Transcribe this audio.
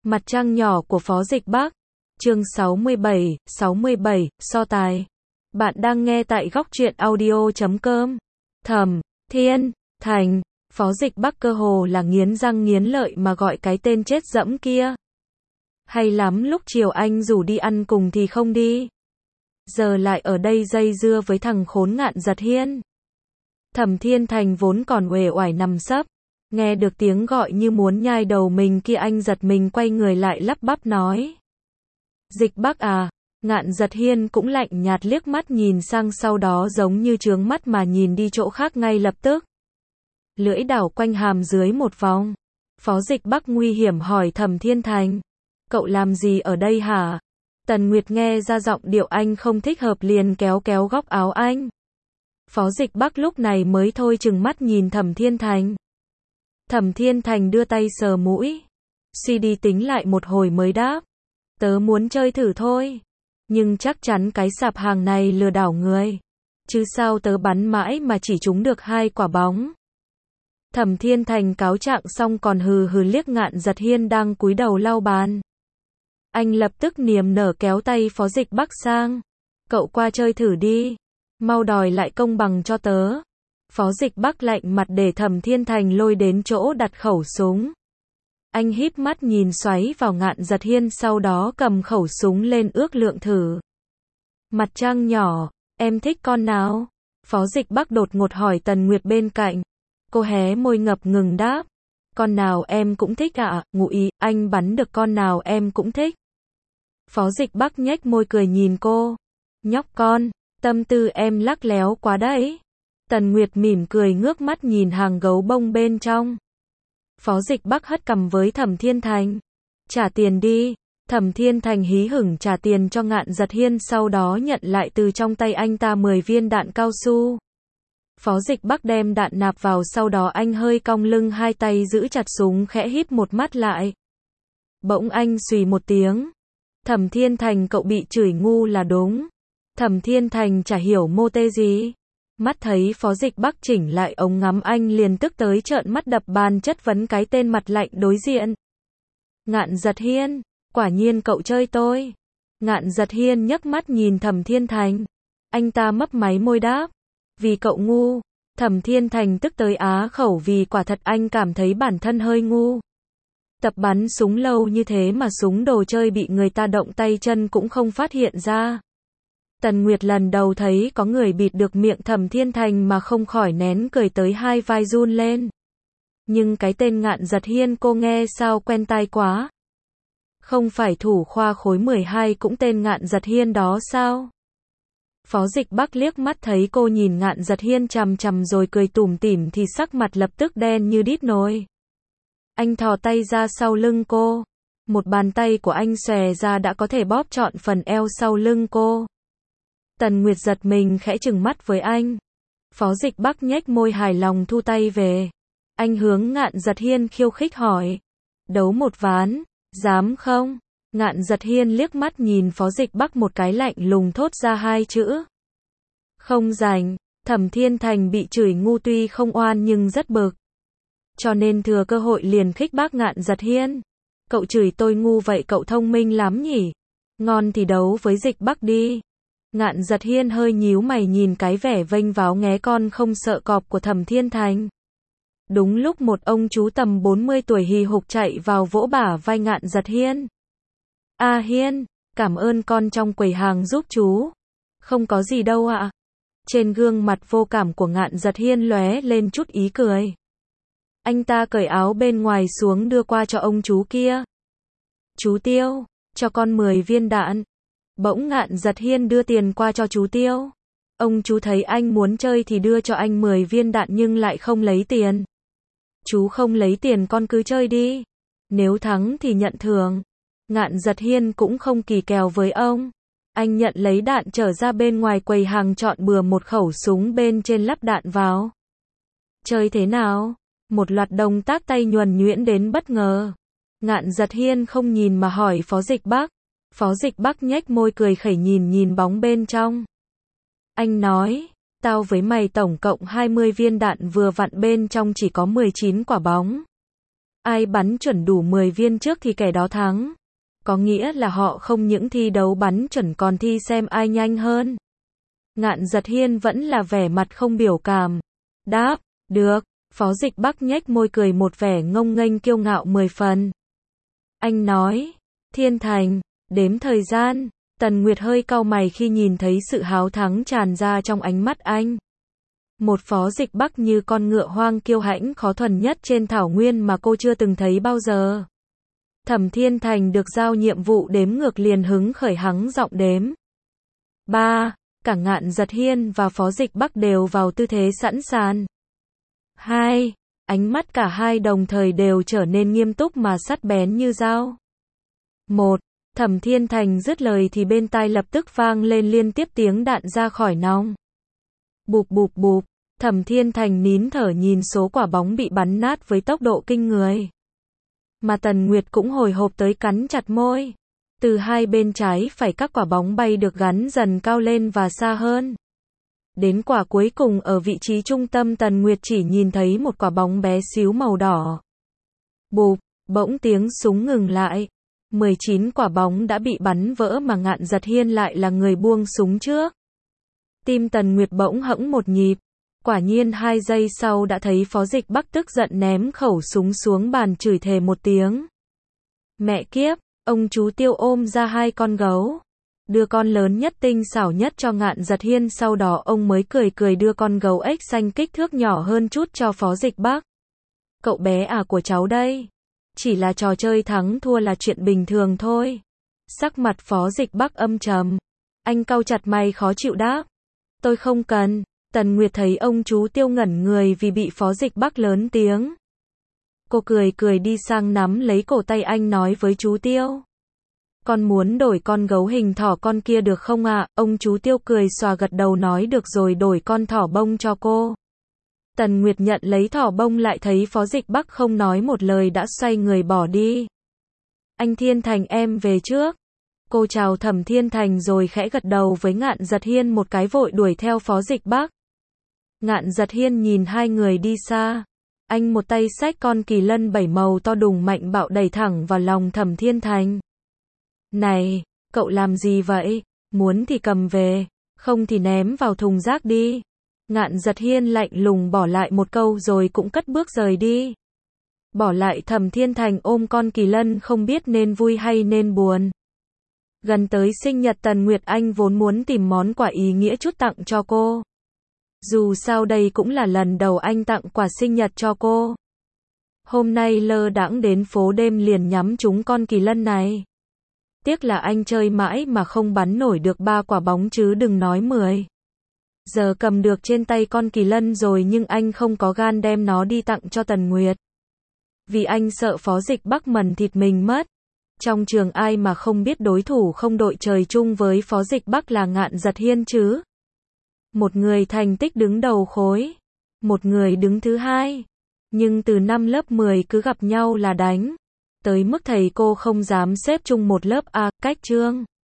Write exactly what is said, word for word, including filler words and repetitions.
Mặt trăng nhỏ của Phó Dịch Bắc. Chương sáu mươi bảy, sáu mươi bảy, so tài. Bạn đang nghe tại góc truyện audio chấm com. Thẩm Thiên Thành, Phó Dịch Bắc cơ hồ là nghiến răng nghiến lợi mà gọi cái tên chết dẫm kia. Hay lắm lúc chiều anh rủ đi ăn cùng thì không đi. Giờ lại ở đây dây dưa với thằng khốn Ngạn Giật Hiên. Thẩm Thiên Thành vốn còn uể oải nằm sấp. Nghe được tiếng gọi như muốn nhai đầu mình kia anh giật mình quay người lại lắp bắp nói. Dịch Bắc à, Ngạn Giật Hiên cũng lạnh nhạt liếc mắt nhìn sang sau đó giống như trướng mắt mà nhìn đi chỗ khác ngay lập tức. Lưỡi đảo quanh hàm dưới một vòng. Phó Dịch Bắc nguy hiểm hỏi Thẩm Thiên Thành. Cậu làm gì ở đây hả? Tần Nguyệt nghe ra giọng điệu anh không thích hợp liền kéo kéo góc áo anh. Phó Dịch Bắc lúc này mới thôi chừng mắt nhìn Thẩm Thiên Thành. Thẩm Thiên Thành đưa tay sờ mũi. Suy đi tính lại một hồi mới đáp. Tớ muốn chơi thử thôi. Nhưng chắc chắn cái sạp hàng này lừa đảo người. Chứ sao tớ bắn mãi mà chỉ trúng được hai quả bóng. Thẩm Thiên Thành cáo trạng xong còn hừ hừ liếc Ngạn Giật Hiên đang cúi đầu lau bàn. Anh lập tức niềm nở kéo tay Phó Dịch Bắc sang. Cậu qua chơi thử đi. Mau đòi lại công bằng cho tớ. Phó Dịch Bắc lạnh mặt để Thẩm Thiên Thành lôi đến chỗ đặt khẩu súng. Anh híp mắt nhìn xoáy vào Ngạn Giật Hiên sau đó cầm khẩu súng lên ước lượng thử. Mặt trăng nhỏ, em thích con nào? Phó Dịch Bắc đột ngột hỏi Tần Nguyệt bên cạnh. Cô hé môi ngập ngừng đáp. Con nào em cũng thích ạ, à? Ngụ ý, anh bắn được con nào em cũng thích. Phó Dịch Bắc nhếch môi cười nhìn cô. Nhóc con, tâm tư em lắc léo quá đấy. Tần Nguyệt mỉm cười ngước mắt nhìn hàng gấu bông bên trong. Phó Dịch Bắc hất cằm với Thẩm Thiên Thành. Trả tiền đi. Thẩm Thiên Thành hí hửng trả tiền cho Ngạn Giật Hiên sau đó nhận lại từ trong tay anh ta mười viên đạn cao su. Phó Dịch Bắc đem đạn nạp vào sau đó anh hơi cong lưng hai tay giữ chặt súng khẽ híp một mắt lại. Bỗng anh xùy một tiếng. Thẩm Thiên Thành cậu bị chửi ngu là đúng. Thẩm Thiên Thành chả hiểu mô tê gì. Mắt thấy Phó Dịch Bắc chỉnh lại ống ngắm anh liền tức tới trợn mắt đập bàn chất vấn cái tên mặt lạnh đối diện. Ngạn Giật Hiên, quả nhiên cậu chơi tôi. Ngạn Giật Hiên nhấc mắt nhìn Thẩm Thiên Thành. Anh ta mấp máy môi đáp. Vì cậu ngu. Thẩm Thiên Thành tức tới á khẩu vì quả thật anh cảm thấy bản thân hơi ngu. Tập bắn súng lâu như thế mà súng đồ chơi bị người ta động tay chân cũng không phát hiện ra. Tần Nguyệt lần đầu thấy có người bịt được miệng Thẩm Thiên Thành mà không khỏi nén cười tới hai vai run lên. Nhưng cái tên Ngạn Giật Hiên cô nghe sao quen tai quá. Không phải thủ khoa khối mười hai cũng tên Ngạn Giật Hiên đó sao? Phó Dịch Bắc liếc mắt thấy cô nhìn Ngạn Giật Hiên chằm chằm rồi cười tủm tỉm thì sắc mặt lập tức đen như đít nồi. Anh thò tay ra sau lưng cô. Một bàn tay của anh xòe ra đã có thể bóp trọn phần eo sau lưng cô. Tần Nguyệt giật mình khẽ trừng mắt với anh. Phó Dịch Bắc nhếch môi hài lòng thu tay về. Anh hướng Ngạn Giật Hiên khiêu khích hỏi. Đấu một ván, dám không? Ngạn Giật Hiên liếc mắt nhìn Phó Dịch Bắc một cái lạnh lùng thốt ra hai chữ. Không rảnh. Thẩm Thiên Thành bị chửi ngu tuy không oan nhưng rất bực. Cho nên thừa cơ hội liền khích bác Ngạn Giật Hiên. Cậu chửi tôi ngu vậy cậu thông minh lắm nhỉ? Ngon thì đấu với Dịch Bắc đi. Ngạn Giật Hiên hơi nhíu mày nhìn cái vẻ vênh váo nghé con không sợ cọp của Thẩm Thiên Thành. Đúng lúc một ông chú tầm bốn mươi tuổi hì hục chạy vào vỗ bả vai Ngạn Giật Hiên. A Hiên, cảm ơn con trong quầy hàng giúp chú. Không có gì đâu ạ. Trên gương mặt vô cảm của Ngạn Giật Hiên lóe lên chút ý cười. Anh ta cởi áo bên ngoài xuống đưa qua cho ông chú kia. Chú Tiêu, cho con mười viên đạn. Bỗng Ngạn Giật Hiên đưa tiền qua cho chú Tiêu. Ông chú thấy anh muốn chơi thì đưa cho anh mười viên đạn nhưng lại không lấy tiền. Chú không lấy tiền con cứ chơi đi. Nếu thắng thì nhận thưởng. Ngạn Giật Hiên cũng không kỳ kèo với ông. Anh nhận lấy đạn trở ra bên ngoài quầy hàng chọn bừa một khẩu súng bên trên lắp đạn vào. Chơi thế nào? Một loạt động tác tay nhuần nhuyễn đến bất ngờ. Ngạn Giật Hiên không nhìn mà hỏi Phó Dịch Bắc. Phó Dịch Bắc nhếch môi cười khẩy nhìn nhìn bóng bên trong. Anh nói, tao với mày tổng cộng hai mươi viên đạn vừa vặn bên trong chỉ có mười chín quả bóng. Ai bắn chuẩn đủ mười viên trước thì kẻ đó thắng. Có nghĩa là họ không những thi đấu bắn chuẩn còn thi xem ai nhanh hơn. Ngạn Giật Hiên vẫn là vẻ mặt không biểu cảm. Đáp, được. Phó Dịch Bắc nhếch môi cười một vẻ ngông nghênh kiêu ngạo mười phần. Anh nói, Thiên Thành, đếm thời gian. Tần Nguyệt hơi cau mày khi nhìn thấy sự háo thắng tràn ra trong ánh mắt anh. Một Phó Dịch Bắc như con ngựa hoang kiêu hãnh khó thuần nhất trên thảo nguyên mà cô chưa từng thấy bao giờ. Thẩm Thiên Thành được giao nhiệm vụ đếm ngược liền hứng khởi hắng giọng đếm. Ba, cả Ngạn Giật Hiên và Phó Dịch Bắc đều vào tư thế sẵn sàng. Hai, ánh mắt cả hai đồng thời đều trở nên nghiêm túc mà sắc bén như dao. Một, Thẩm Thiên Thành dứt lời thì bên tai lập tức vang lên liên tiếp tiếng đạn ra khỏi nòng. Bụp bụp bụp, Thẩm Thiên Thành nín thở nhìn số quả bóng bị bắn nát với tốc độ kinh người. Mà Tần Nguyệt cũng hồi hộp tới cắn chặt môi. Từ hai bên trái phải các quả bóng bay được gắn dần cao lên và xa hơn. Đến quả cuối cùng ở vị trí trung tâm Tần Nguyệt chỉ nhìn thấy một quả bóng bé xíu màu đỏ. Bụp, bỗng tiếng súng ngừng lại. mười chín quả bóng đã bị bắn vỡ mà Ngạn Giật Hiên lại là người buông súng trước. Tim Tần Nguyệt bỗng hẫng một nhịp. Quả nhiên hai giây sau đã thấy Phó Dịch Bắc tức giận ném khẩu súng xuống bàn chửi thề một tiếng. Mẹ kiếp, ông chú Tiêu ôm ra hai con gấu. Đưa con lớn nhất tinh xảo nhất cho Ngạn Giật Hiên, sau đó ông mới cười cười đưa con gấu ếch xanh kích thước nhỏ hơn chút cho Phó Dịch Bắc. Cậu bé à của cháu đây. Chỉ là trò chơi thắng thua là chuyện bình thường thôi. Sắc mặt Phó Dịch Bắc âm trầm. Anh cau chặt mày khó chịu đáp. Tôi không cần. Tần Nguyệt thấy ông chú Tiêu ngẩn người vì bị Phó Dịch Bắc lớn tiếng. Cô cười cười đi sang nắm lấy cổ tay anh nói với chú Tiêu. Con muốn đổi con gấu hình thỏ con kia được không ạ? À? Ông chú Tiêu cười xòa gật đầu nói được rồi, đổi con thỏ bông cho cô. Tần Nguyệt nhận lấy thỏ bông lại thấy Phó Dịch Bắc không nói một lời đã xoay người bỏ đi. Anh Thiên Thành em về trước. Cô chào Thẩm Thiên Thành rồi khẽ gật đầu với Ngạn Giật Hiên một cái vội đuổi theo Phó Dịch Bắc. Ngạn Giật Hiên nhìn hai người đi xa. Anh một tay xách con kỳ lân bảy màu to đùng mạnh bạo đẩy thẳng vào lòng Thẩm Thiên Thành. Này, cậu làm gì vậy? Muốn thì cầm về, không thì ném vào thùng rác đi. Ngạn Giật Hiên lạnh lùng bỏ lại một câu rồi cũng cất bước rời đi. Bỏ lại Thẩm Thiên Thành ôm con kỳ lân không biết nên vui hay nên buồn. Gần tới sinh nhật Tần Nguyệt, anh vốn muốn tìm món quà ý nghĩa chút tặng cho cô. Dù sao đây cũng là lần đầu anh tặng quà sinh nhật cho cô. Hôm nay lơ đãng đến phố đêm liền nhắm trúng con kỳ lân này. Tiếc là anh chơi mãi mà không bắn nổi được ba quả bóng chứ đừng nói mười. Giờ cầm được trên tay con kỳ lân rồi nhưng anh không có gan đem nó đi tặng cho Tần Nguyệt. Vì anh sợ Phó Dịch Bắc mần thịt mình mất. Trong trường ai mà không biết đối thủ không đội trời chung với Phó Dịch Bắc là Ngạn Giật Hiên chứ. Một người thành tích đứng đầu khối, một người đứng thứ hai. Nhưng từ năm lớp mười cứ gặp nhau là đánh. Tới mức thầy cô không dám xếp chung một lớp A, cách chương.